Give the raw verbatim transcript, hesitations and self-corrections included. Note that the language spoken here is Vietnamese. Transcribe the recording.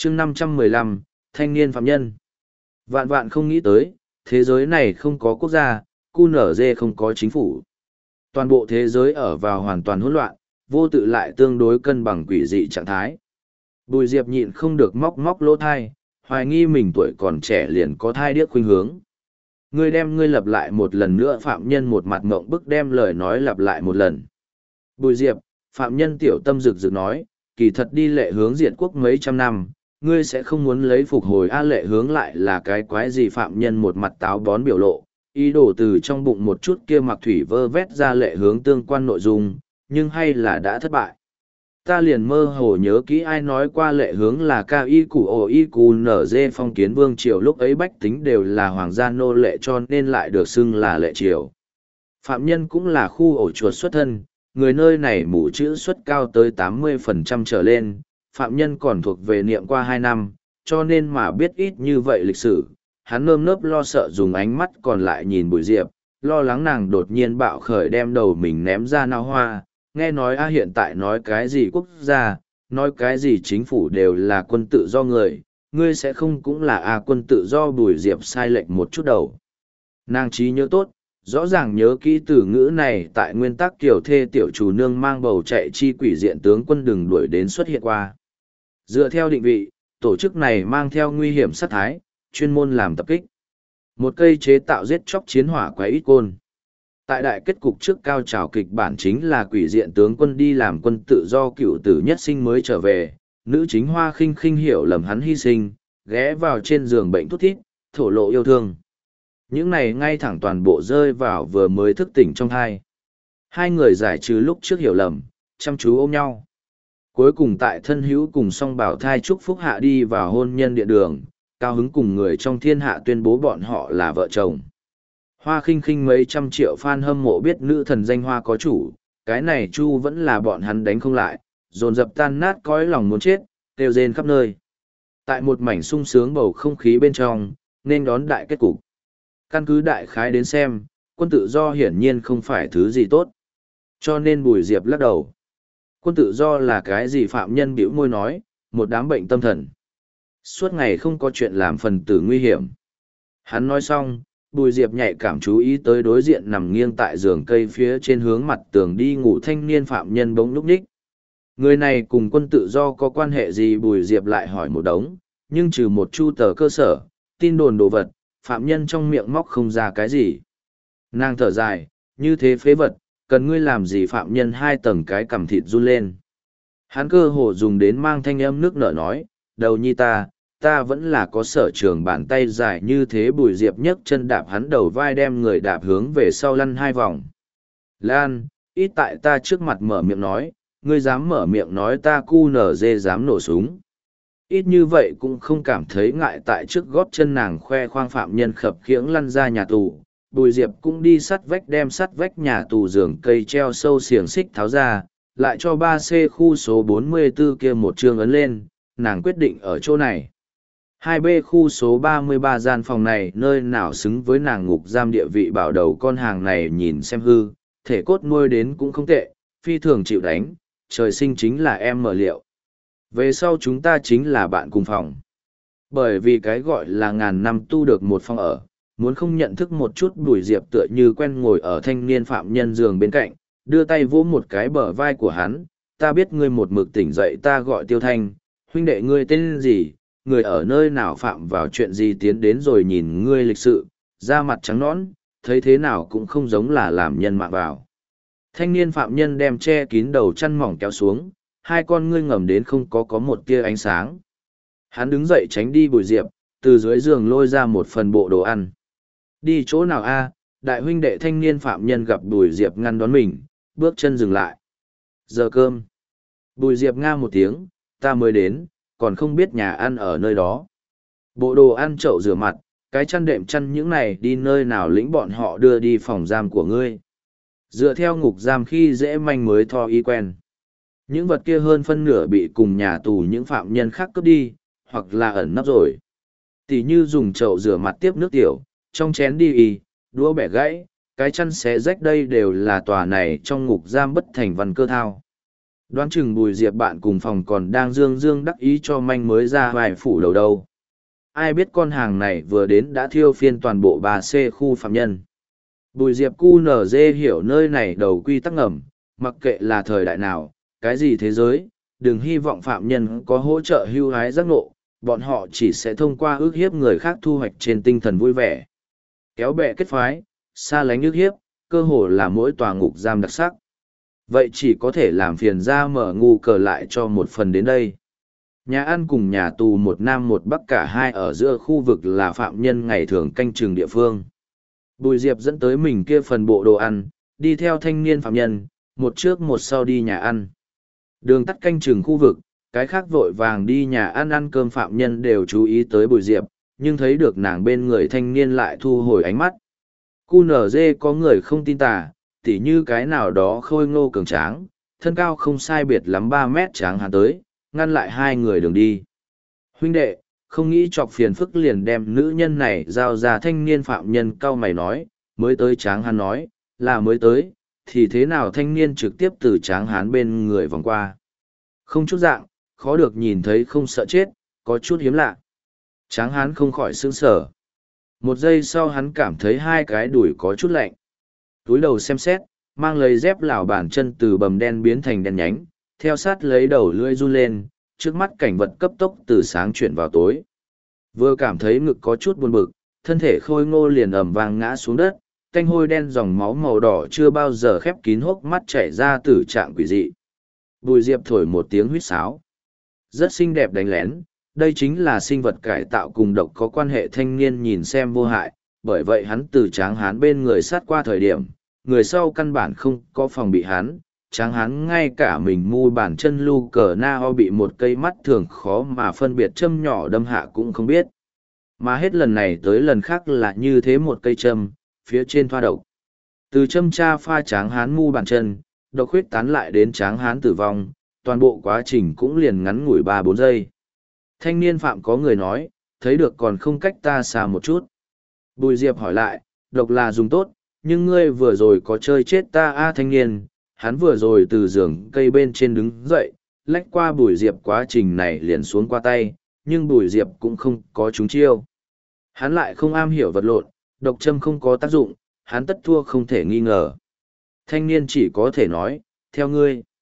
chương năm trăm mười lăm, thanh niên phạm nhân. Vạn vạn không nghĩ tới, thế giới này không có quốc gia, cu nở dê không có chính phủ. Toàn bộ thế giới ở vào hoàn toàn hỗn loạn, vô tự lại tương đối cân bằng quỷ dị trạng thái. Bùi Diệp nhịn không được móc móc lỗ thai, hoài nghi mình tuổi còn trẻ liền có thai điếc khuynh hướng. Ngươi đem ngươi lặp lại một lần nữa, phạm nhân một mặt ngộng bức đem lời nói lặp lại một lần. Bùi Diệp, phạm nhân tiểu tâm rực rực nói, kỳ thật đi lệ hướng diệt quốc mấy trăm năm, ngươi sẽ không muốn lấy phục hồi A lệ hướng lại là cái quái gì? Phạm nhân một mặt táo bón biểu lộ, ý đồ từ trong bụng một chút kia mặc thủy vơ vét ra lệ hướng tương quan nội dung, nhưng hay là đã thất bại. Ta liền mơ hồ nhớ kỹ ai nói qua lệ hướng là cao y củ ổ y cù nở dê phong kiến vương triều, lúc ấy bách tính đều là hoàng gia nô lệ cho nên lại được xưng là lệ triều. Phạm nhân cũng là khu ổ chuột xuất thân, người nơi này mù chữ xuất cao tới tám mươi phần trăm trở lên, phạm nhân còn thuộc về niệm qua hai năm, cho nên mà biết ít như vậy lịch sử. Hắn nơm nớp lo sợ dùng ánh mắt còn lại nhìn Bùi Diệp, lo lắng nàng đột nhiên bạo khởi đem đầu mình ném ra nao hoa. Nghe nói a hiện tại nói cái gì quốc gia, nói cái gì chính phủ đều là quân tự do người, ngươi sẽ không cũng là a quân tự do? Bùi Diệp sai lệch một chút đầu. Nàng trí nhớ tốt, rõ ràng nhớ kỹ từ ngữ này tại nguyên tắc kiểu thê tiểu chủ nương mang bầu chạy chi quỷ diện tướng quân đừng đuổi đến xuất hiện qua. Dựa theo định vị, tổ chức này mang theo nguy hiểm sát thái, chuyên môn làm tập kích. Một cây chế tạo giết chóc chiến hỏa quái ít côn. Tại đại kết cục trước cao trào kịch bản chính là quỷ diện tướng quân đi làm quân tự do cựu tử nhất sinh mới trở về, nữ chính Hoa Khinh Khinh hiểu lầm hắn hy sinh, ghé vào trên giường bệnh thút thít, thổ lộ yêu thương. Những này ngay thẳng toàn bộ rơi vào vừa mới thức tỉnh trong thai. Hai người giải trừ lúc trước hiểu lầm, chăm chú ôm nhau. Cuối cùng tại thân hữu cùng song bảo thai chúc phúc hạ đi vào hôn nhân địa đường, cao hứng cùng người trong thiên hạ tuyên bố bọn họ là vợ chồng. Hoa Khinh Khinh mấy trăm triệu fan hâm mộ biết nữ thần danh hoa có chủ, cái này chu vẫn là bọn hắn đánh không lại, dồn dập tan nát cõi lòng muốn chết, kêu rên khắp nơi. Tại một mảnh sung sướng bầu không khí bên trong, nên đón đại kết cục. Căn cứ đại khái đến xem, quân tự do hiển nhiên không phải thứ gì tốt. Cho nên Bùi Diệp lắc đầu. Quân tự do là cái gì? Phạm nhân bĩu môi nói, một đám bệnh tâm thần. Suốt ngày không có chuyện làm, phần tử nguy hiểm. Hắn nói xong, Bùi Diệp nhạy cảm chú ý tới đối diện nằm nghiêng tại giường cây phía trên hướng mặt tường đi ngủ thanh niên phạm nhân bỗng núp ních. Người này cùng quân tự do có quan hệ gì? Bùi Diệp lại hỏi một đống, nhưng trừ một chu tờ cơ sở, tin đồn đồ vật, phạm nhân trong miệng móc không ra cái gì. Nàng thở dài, như thế phế vật, cần ngươi làm gì? Phạm nhân hai tầng cái cằm thịt run lên. Hắn cơ hồ dùng đến mang thanh âm nước nở nói, đầu nhi ta, ta vẫn là có sở trường bàn tay dài như thế. Bùi Diệp nhấc chân đạp hắn đầu vai đem người đạp hướng về sau lăn hai vòng. Lan, ít tại ta trước mặt mở miệng nói, ngươi dám mở miệng nói ta cu nở dê dám nổ súng. Ít như vậy cũng không cảm thấy ngại. Tại trước gót chân nàng khoe khoang phạm nhân khập khiễng lăn ra nhà tù. Bùi Diệp cũng đi sắt vách đem sắt vách nhà tù giường cây treo sâu xiềng xích tháo ra, lại cho ba C khu số bốn mươi tư kia một chương ấn lên, nàng quyết định ở chỗ này. hai B khu số ba mươi ba gian phòng này nơi nào xứng với nàng ngục giam địa vị bảo đầu con hàng này nhìn xem hư, thể cốt nuôi đến cũng không tệ, phi thường chịu đánh, trời sinh chính là em mở liệu. Về sau chúng ta chính là bạn cùng phòng. Bởi vì cái gọi là ngàn năm tu được một phòng ở, muốn không nhận thức một chút. Bùi Diệp tựa như quen ngồi ở thanh niên phạm nhân giường bên cạnh, đưa tay vỗ một cái bờ vai của hắn, ta biết ngươi một mực tỉnh dậy, ta gọi Tiêu Thanh, huynh đệ ngươi tên gì, người ở nơi nào, phạm vào chuyện gì tiến đến rồi nhìn ngươi lịch sự, da mặt trắng nõn, thấy thế nào cũng không giống là làm nhân mạng vào. Thanh niên phạm nhân đem che kín đầu chăn mỏng kéo xuống, hai con ngươi ngầm đến không có có một tia ánh sáng. Hắn đứng dậy tránh đi Bùi Diệp, từ dưới giường lôi ra một phần bộ đồ ăn. Đi chỗ nào a? Đại huynh đệ thanh niên phạm nhân gặp Bùi Diệp ngăn đón mình, bước chân dừng lại. Giờ cơm. Bùi Diệp nga một tiếng, ta mới đến, còn không biết nhà ăn ở nơi đó. Bộ đồ ăn chậu rửa mặt, cái chăn đệm chăn những này đi nơi nào lĩnh bọn họ đưa đi phòng giam của ngươi. Dựa theo ngục giam khi dễ manh mới tho y quen. Những vật kia hơn phân nửa bị cùng nhà tù những phạm nhân khác cướp đi, hoặc là ẩn nấp rồi. Tỷ như dùng chậu rửa mặt tiếp nước tiểu, trong chén đi y, đũa bẻ gãy, cái chăn xé rách, đây đều là tòa này trong ngục giam bất thành văn cơ thao. Đoán chừng Bùi Diệp bạn cùng phòng còn đang dương dương đắc ý cho manh mới ra vài phủ đầu đâu. Ai biết con hàng này vừa đến đã thiêu phiên toàn bộ ba C khu phạm nhân. Bùi Diệp cu nở dê hiểu nơi này đầu quy tắc ngầm, mặc kệ là thời đại nào, cái gì thế giới, đừng hy vọng phạm nhân có hỗ trợ hưu hái giác ngộ, bọn họ chỉ sẽ thông qua ước hiếp người khác thu hoạch trên tinh thần vui vẻ. Kéo bè kết phái, xa lánh ước hiếp, cơ hồ là mỗi tòa ngục giam đặc sắc. Vậy chỉ có thể làm phiền ra mở ngu cờ lại cho một phần đến đây. Nhà ăn cùng nhà tù một nam một bắc cả hai ở giữa khu vực là phạm nhân ngày thường canh chừng địa phương. Bùi Diệp dẫn tới mình kia phần bộ đồ ăn, đi theo thanh niên phạm nhân, một trước một sau đi nhà ăn. Đường tắt canh chừng khu vực, cái khác vội vàng đi nhà ăn ăn cơm phạm nhân đều chú ý tới Bùi Diệp, nhưng thấy được nàng bên người thanh niên lại thu hồi ánh mắt. Cu nở dê có người không tin tà, tỉ như cái nào đó khôi ngô cường tráng, thân cao không sai biệt lắm ba mét tráng hắn tới, ngăn lại hai người đường đi. Huynh đệ, không nghĩ chọc phiền phức liền đem nữ nhân này giao ra thanh niên phạm nhân cau mày nói, mới tới tráng hắn nói, là mới tới, thì thế nào thanh niên trực tiếp từ tráng hán bên người vòng qua. Không chút dạng, khó được nhìn thấy không sợ chết, có chút hiếm lạ. Tráng hán không khỏi sững sờ. Một giây sau hắn cảm thấy hai cái đùi có chút lạnh. Túi đầu xem xét, mang lấy dép lảo bàn chân từ bầm đen biến thành đen nhánh, theo sát lấy đầu lưỡi run lên, trước mắt cảnh vật cấp tốc từ sáng chuyển vào tối. Vừa cảm thấy ngực có chút buồn bực, thân thể khôi ngô liền ầm vang ngã xuống đất, canh hôi đen dòng máu màu đỏ chưa bao giờ khép kín hốc mắt chảy ra từ trạng quỷ dị. Bùi Diệp thổi một tiếng huýt sáo. Rất xinh đẹp đánh lén, đây chính là sinh vật cải tạo cùng độc có quan hệ thanh niên nhìn xem vô hại, bởi vậy hắn từ tráng hán bên người sát qua thời điểm, người sau căn bản không có phòng bị hắn, tráng hán ngay cả mình mu bàn chân lu cờ na ho bị một cây mắt thường khó mà phân biệt châm nhỏ đâm hạ cũng không biết. Mà hết lần này tới lần khác là như thế một cây châm, phía trên thoa độc. Từ châm cha pha tráng hán mu bàn chân, độc huyết tán lại đến tráng hán tử vong, toàn bộ quá trình cũng liền ngắn ngủi ba bốn giây. Thanh niên phạm có người nói, thấy được còn không cách ta xa một chút. Bùi Diệp hỏi lại, độc là dùng tốt, nhưng ngươi vừa rồi có chơi chết ta a thanh niên, hắn vừa rồi từ giường cây bên trên đứng dậy, lách qua Bùi Diệp quá trình này liền xuống qua tay, nhưng Bùi Diệp cũng không có trúng chiêu. Hắn lại không am hiểu vật lộn, độc châm không có tác dụng, hắn tất thua không thể nghi ngờ. Thanh niên chỉ có thể nói, theo ngươi.